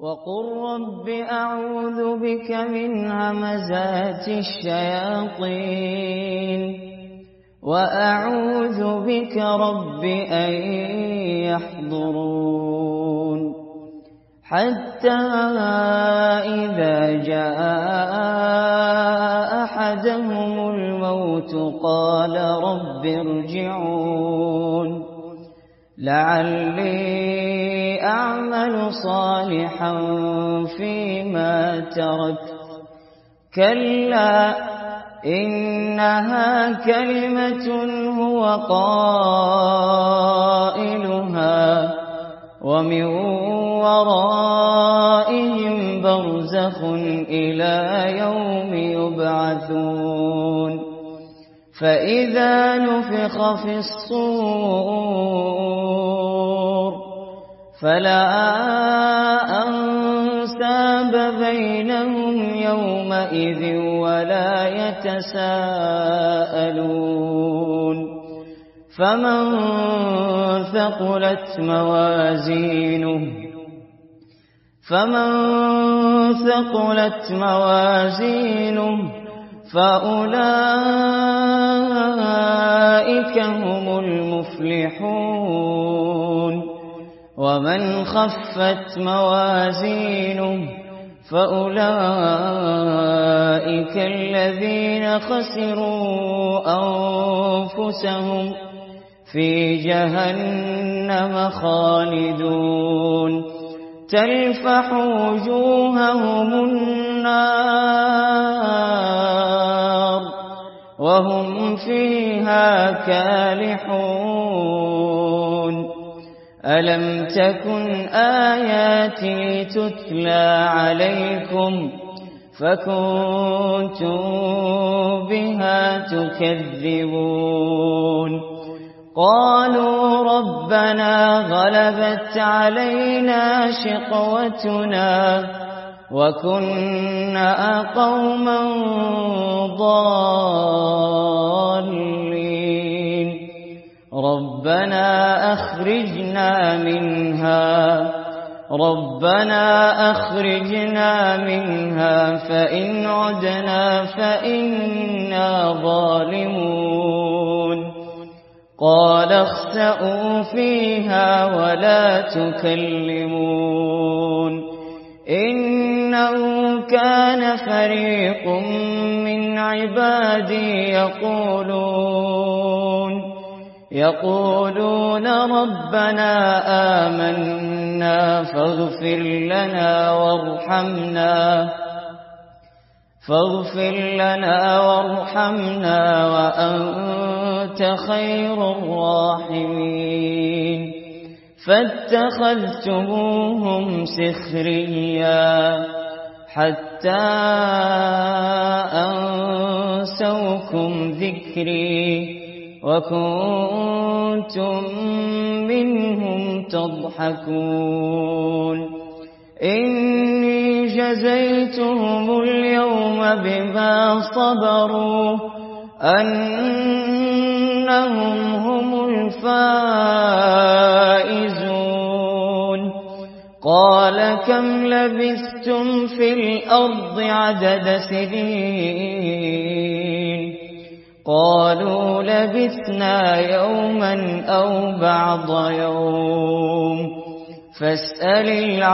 وقل رب أعوذ بك من همزات الشياطين وأعوذ بك رب أن يحضرون حتى إذا جاء أحدهم الموت قال رب ارجعون لعلي أعمل صالحا فيما تركت كلا إنها كلمة هو قائلها ومن ورائهم برزخ إلى يوم يبعثون فإذا نفخ في الصور فلا أنساب بينهم يومئذ ولا يتساءلون فمن ثقلت موازينه فأولئك هم المفلحون ومن خفت موازينه فأولئك الذين خسروا أنفسهم في جهنم خالدون تلفح وجوههم النار وهم فيها كالحون ألم تكن آياتي تتلى عليكم فكنتم بها تكذبون قالوا ربنا غلبت علينا شقوتنا وكنا قوما ضالين ربنا أخرجنا منها فإن عدنا فإنا ظالمون قال اخسئوا فيها ولا تكلمون إنه كان فريق من عبادي يقولون ربنا آمنا فاغفر لنا وارحمنا وأنت خير الراحمين فاتخذتموهم سخريا حتى أنسوكم ذكري وكنتم منهم تضحكون إني جزيتهم اليوم بما صبروا أنهم هم الفائزون قال كم لبثتم في الأرض عدد سنين قالوا لبثنا يوما أو بعض يوم فاسأل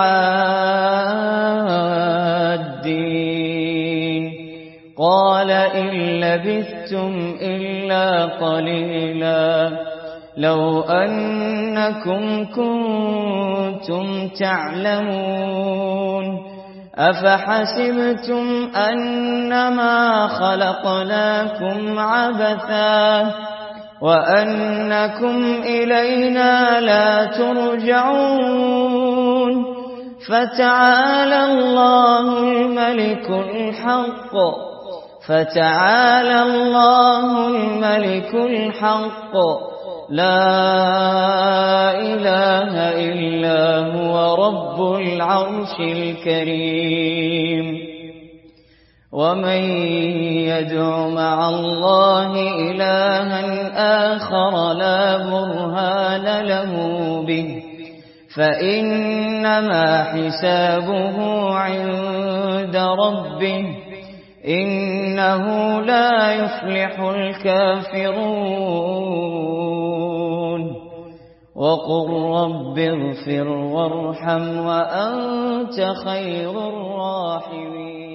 العادين قال إن لبثتم إلا قليلا لو أنكم كنتم تعلمون أفحسبتم أنما خلقناكم عبثا وأنكم إلينا لا ترجعون فتعالى الله الملك الحق لا إله إلا هو رب العرش الكريم ومن يدع مع الله إلها آخر لا برهان له به فإنما حسابه عند ربه إنه لا يفلح الكافرون وقل رب اغفر وارحم وأنت خير الراحمين